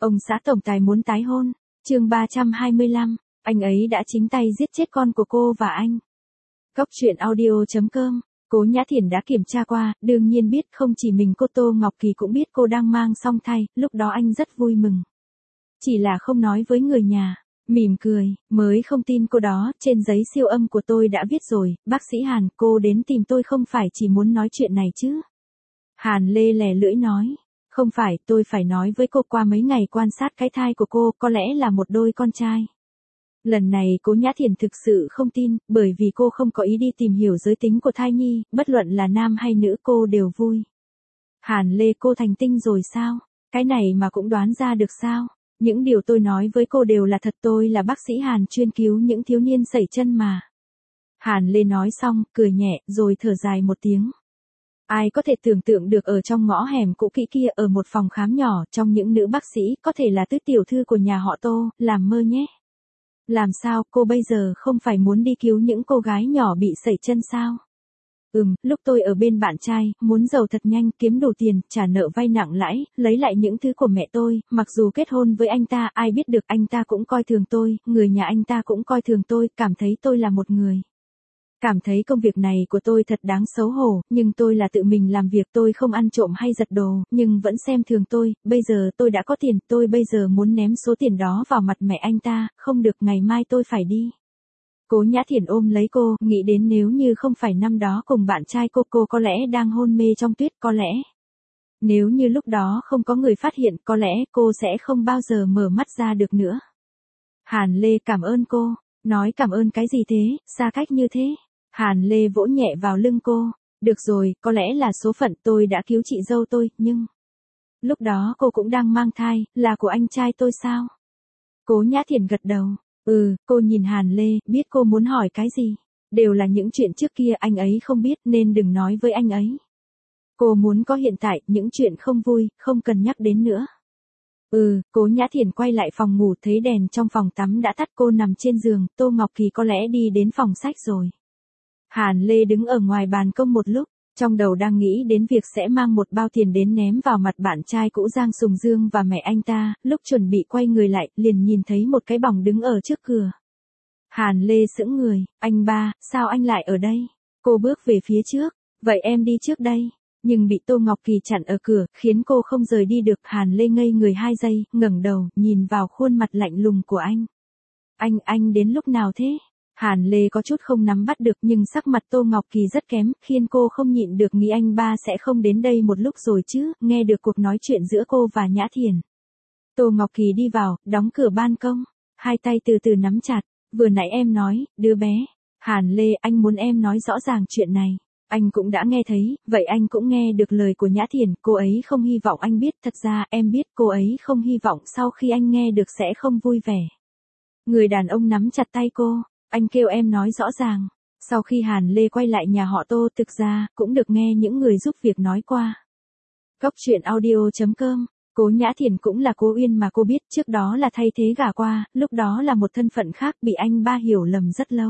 Ông xã tổng tài muốn tái hôn. Chương 325, anh ấy đã chính tay giết chết con của cô và anh. Cốc truyện audio.com. Cố Nhã Thiển đã kiểm tra qua, đương nhiên biết không chỉ mình cô, Tô Ngọc Kỳ cũng biết cô đang mang song thai, lúc đó anh rất vui mừng. Chỉ là không nói với người nhà, mỉm cười, mới không tin cô đó, trên giấy siêu âm của tôi đã viết rồi, bác sĩ Hàn, cô đến tìm tôi không phải chỉ muốn nói chuyện này chứ. Hàn lê lè lưỡi nói, không phải, tôi phải nói với cô, qua mấy ngày quan sát cái thai của cô, có lẽ là một đôi con trai. Lần này Cố Nhã Thiển thực sự không tin, bởi vì cô không có ý đi tìm hiểu giới tính của thai nhi, bất luận là nam hay nữ cô đều vui. Hàn lê, cô thành tinh rồi sao? Cái này mà cũng đoán ra được sao? Những điều tôi nói với cô đều là thật, tôi là bác sĩ Hàn chuyên cứu những thiếu niên sẩy chân mà. Hàn lê nói xong, cười nhẹ, rồi thở dài một tiếng. Ai có thể tưởng tượng được ở trong ngõ hẻm cũ kỹ kia, ở một phòng khám nhỏ, trong những nữ bác sĩ, có thể là tứ tiểu thư của nhà họ Tô, làm mơ nhé. Làm sao, cô bây giờ không phải muốn đi cứu những cô gái nhỏ bị sẩy chân sao? Lúc tôi ở bên bạn trai, muốn giàu thật nhanh, kiếm đủ tiền, trả nợ vay nặng lãi, lấy lại những thứ của mẹ tôi, mặc dù kết hôn với anh ta, ai biết được anh ta cũng coi thường tôi, người nhà anh ta cũng coi thường tôi, cảm thấy tôi là một người. Cảm thấy công việc này của tôi thật đáng xấu hổ, nhưng tôi là tự mình làm việc, tôi không ăn trộm hay giật đồ, nhưng vẫn xem thường tôi, bây giờ tôi đã có tiền, tôi bây giờ muốn ném số tiền đó vào mặt mẹ anh ta, không được, ngày mai tôi phải đi. Cố Nhã Thiển ôm lấy cô, nghĩ đến nếu như không phải năm đó cùng bạn trai cô có lẽ đang hôn mê trong tuyết, có lẽ. Nếu như lúc đó không có người phát hiện, có lẽ cô sẽ không bao giờ mở mắt ra được nữa. Hàn lê, cảm ơn cô. Nói cảm ơn cái gì thế, xa cách như thế. Hàn lê vỗ nhẹ vào lưng cô. Được rồi, có lẽ là số phận, tôi đã cứu chị dâu tôi, nhưng... Lúc đó cô cũng đang mang thai, là của anh trai tôi sao? Cố Nhã Thiển gật đầu. Cô nhìn Hàn lê, biết cô muốn hỏi cái gì. Đều là những chuyện trước kia, anh ấy không biết nên đừng nói với anh ấy. Cô muốn có hiện tại, những chuyện không vui, không cần nhắc đến nữa. Cố Nhã Thiển quay lại phòng ngủ, thấy đèn trong phòng tắm đã tắt, cô nằm trên giường, Tô Ngọc Kỳ có lẽ đi đến phòng sách rồi. Hàn lê đứng ở ngoài ban công một lúc, trong đầu đang nghĩ đến việc sẽ mang một bao tiền đến ném vào mặt bạn trai cũ Giang Sùng Dương và mẹ anh ta, lúc chuẩn bị quay người lại, liền nhìn thấy một cái bóng đứng ở trước cửa. Hàn lê sững người, anh ba, sao anh lại ở đây? Cô bước về phía trước, vậy em đi trước đây. Nhưng bị Tô Ngọc Kỳ chặn ở cửa, khiến cô không rời đi được. Hàn lê ngây người 2 giây, ngẩng đầu, nhìn vào khuôn mặt lạnh lùng của anh. Anh đến lúc nào thế? Hàn lê có chút không nắm bắt được, nhưng sắc mặt Tô Ngọc Kỳ rất kém, khiến cô không nhịn được nghĩ anh ba sẽ không đến đây một lúc rồi chứ, nghe được cuộc nói chuyện giữa cô và Nhã Thiển. Tô Ngọc Kỳ đi vào, đóng cửa ban công, hai tay từ từ nắm chặt, vừa nãy em nói, đứa bé. Hàn lê, anh muốn em nói rõ ràng chuyện này. Anh cũng đã nghe thấy, vậy anh cũng nghe được lời của Nhã Thiển, cô ấy không hy vọng anh biết, thật ra em biết cô ấy không hy vọng sau khi anh nghe được sẽ không vui vẻ. Người đàn ông nắm chặt tay cô, anh kêu em nói rõ ràng. Sau khi Hàn lê quay lại nhà họ Tô, thực ra, cũng được nghe những người giúp việc nói qua. Cốc truyện audio.com. Cố Nhã Thiển cũng là Cố Uyên mà cô biết, trước đó là thay thế gả qua, lúc đó là một thân phận khác, bị anh ba hiểu lầm rất lâu.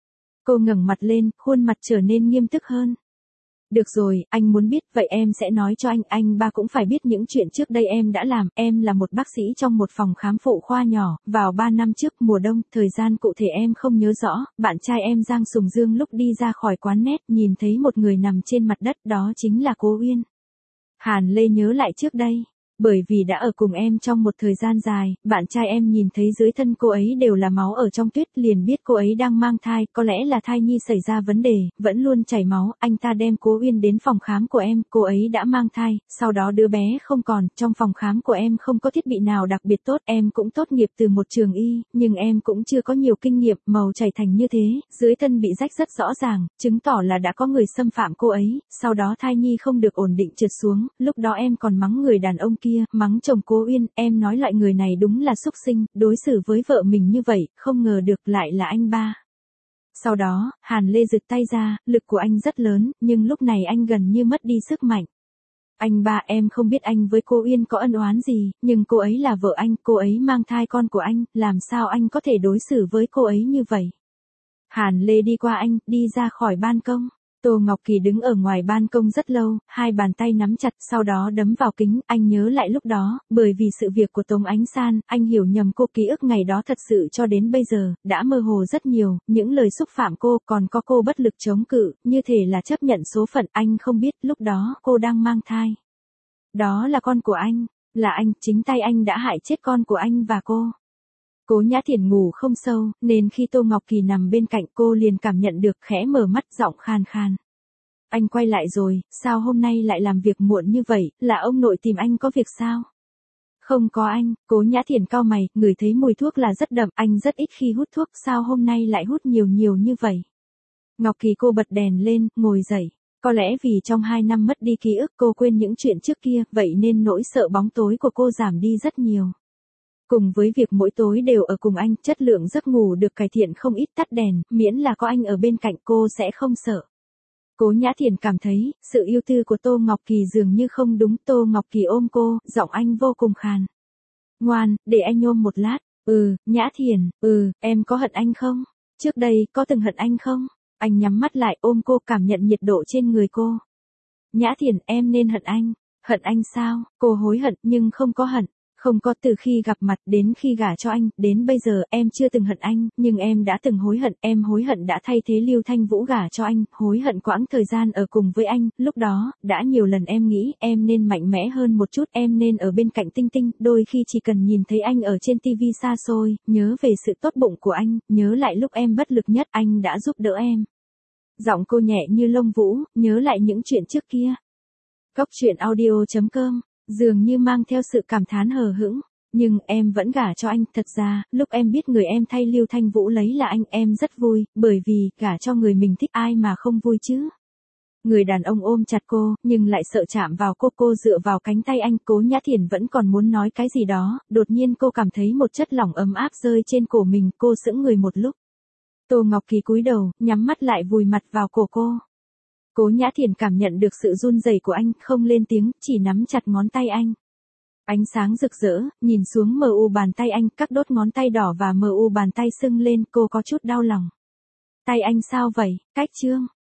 Cô ngẩng mặt lên, khuôn mặt trở nên nghiêm túc hơn. Được rồi, anh muốn biết, vậy em sẽ nói cho anh ba cũng phải biết những chuyện trước đây em đã làm, em là một bác sĩ trong một phòng khám phụ khoa nhỏ, vào 3 năm trước, mùa đông, thời gian cụ thể em không nhớ rõ, bạn trai em Giang Sùng Dương lúc đi ra khỏi quán net, nhìn thấy một người nằm trên mặt đất, đó chính là Cố Uyên. Hàn lê nhớ lại trước đây. Bởi vì đã ở cùng em trong một thời gian dài, bạn trai em nhìn thấy dưới thân cô ấy đều là máu ở trong tuyết, liền biết cô ấy đang mang thai, có lẽ là thai nhi xảy ra vấn đề, vẫn luôn chảy máu, anh ta đem Cố Uyên đến phòng khám của em, cô ấy đã mang thai, sau đó đứa bé không còn, trong phòng khám của em không có thiết bị nào đặc biệt tốt, em cũng tốt nghiệp từ một trường y, nhưng em cũng chưa có nhiều kinh nghiệm, màu chảy thành như thế, dưới thân bị rách rất rõ ràng, chứng tỏ là đã có người xâm phạm cô ấy, sau đó thai nhi không được ổn định trượt xuống, lúc đó em còn mắng người đàn ông kia, mắng chồng Cố Uyên, em nói loại người này đúng là xúc sinh, đối xử với vợ mình như vậy, không ngờ được lại là anh ba. Sau đó, Hàn lê giựt tay ra, lực của anh rất lớn, nhưng lúc này anh gần như mất đi sức mạnh. Anh ba, em không biết anh với cô Uyên có ân oán gì, nhưng cô ấy là vợ anh, cô ấy mang thai con của anh, làm sao anh có thể đối xử với cô ấy như vậy? Hàn lê đi qua anh, đi ra khỏi ban công. Tô Ngọc Kỳ đứng ở ngoài ban công rất lâu, hai bàn tay nắm chặt sau đó đấm vào kính, anh nhớ lại lúc đó, bởi vì sự việc của Tống Ánh San, anh hiểu nhầm cô, ký ức ngày đó thật sự cho đến bây giờ, đã mơ hồ rất nhiều, những lời xúc phạm cô, còn có cô bất lực chống cự, như thể là chấp nhận số phận, anh không biết, lúc đó, cô đang mang thai. Đó là con của anh, là anh, chính tay anh đã hại chết con của anh và cô. Cố Nhã Thiển ngủ không sâu, nên khi Tô Ngọc Kỳ nằm bên cạnh cô liền cảm nhận được, khẽ mở mắt, giọng khan khan. Anh quay lại rồi, sao hôm nay lại làm việc muộn như vậy, là ông nội tìm anh có việc sao? Không có anh, Cố Nhã Thiển cau mày, ngửi thấy mùi thuốc là rất đậm, anh rất ít khi hút thuốc, sao hôm nay lại hút nhiều như vậy? Ngọc Kỳ cô bật đèn lên, ngồi dậy. Có lẽ vì trong 2 năm mất đi ký ức cô quên những chuyện trước kia, vậy nên nỗi sợ bóng tối của cô giảm đi rất nhiều. Cùng với việc mỗi tối đều ở cùng anh, chất lượng giấc ngủ được cải thiện không ít, tắt đèn, miễn là có anh ở bên cạnh cô sẽ không sợ. Cố Nhã Thiển cảm thấy, sự yêu tư của Tô Ngọc Kỳ dường như không đúng, Tô Ngọc Kỳ ôm cô, giọng anh vô cùng khàn. Ngoan, để anh ôm một lát, Nhã Thiển, em có hận anh không? Trước đây, có từng hận anh không? Anh nhắm mắt lại ôm cô cảm nhận nhiệt độ trên người cô. Nhã Thiển, em nên hận anh sao? Cô hối hận nhưng không có hận. Không có, từ khi gặp mặt đến khi gả cho anh, đến bây giờ em chưa từng hận anh, nhưng em đã từng hối hận, em hối hận đã thay thế Lưu Thanh Vũ gả cho anh, hối hận quãng thời gian ở cùng với anh, lúc đó, đã nhiều lần em nghĩ em nên mạnh mẽ hơn một chút, em nên ở bên cạnh Tinh Tinh, đôi khi chỉ cần nhìn thấy anh ở trên tivi xa xôi, nhớ về sự tốt bụng của anh, nhớ lại lúc em bất lực nhất anh đã giúp đỡ em. Giọng cô nhẹ như lông vũ, nhớ lại những chuyện trước kia. Cốc truyện audio.com dường như mang theo sự cảm thán hờ hững, nhưng em vẫn gả cho anh, thật ra, lúc em biết người em thay Lưu Thanh Vũ lấy là anh, em rất vui, bởi vì, gả cho người mình thích ai mà không vui chứ. Người đàn ông ôm chặt cô, nhưng lại sợ chạm vào cô dựa vào cánh tay anh, Cố Nhã Thiển vẫn còn muốn nói cái gì đó, đột nhiên cô cảm thấy một chất lỏng ấm áp rơi trên cổ mình, cô sững người một lúc. Tô Ngọc Kỳ cúi đầu, nhắm mắt lại vùi mặt vào cổ cô. Cố Nhã Thiển cảm nhận được sự run rẩy của anh, không lên tiếng, chỉ nắm chặt ngón tay anh. Ánh sáng rực rỡ, nhìn xuống mờ u bàn tay anh, các đốt ngón tay đỏ và mờ u bàn tay sưng lên, cô có chút đau lòng. Tay anh sao vậy, Cách Trương?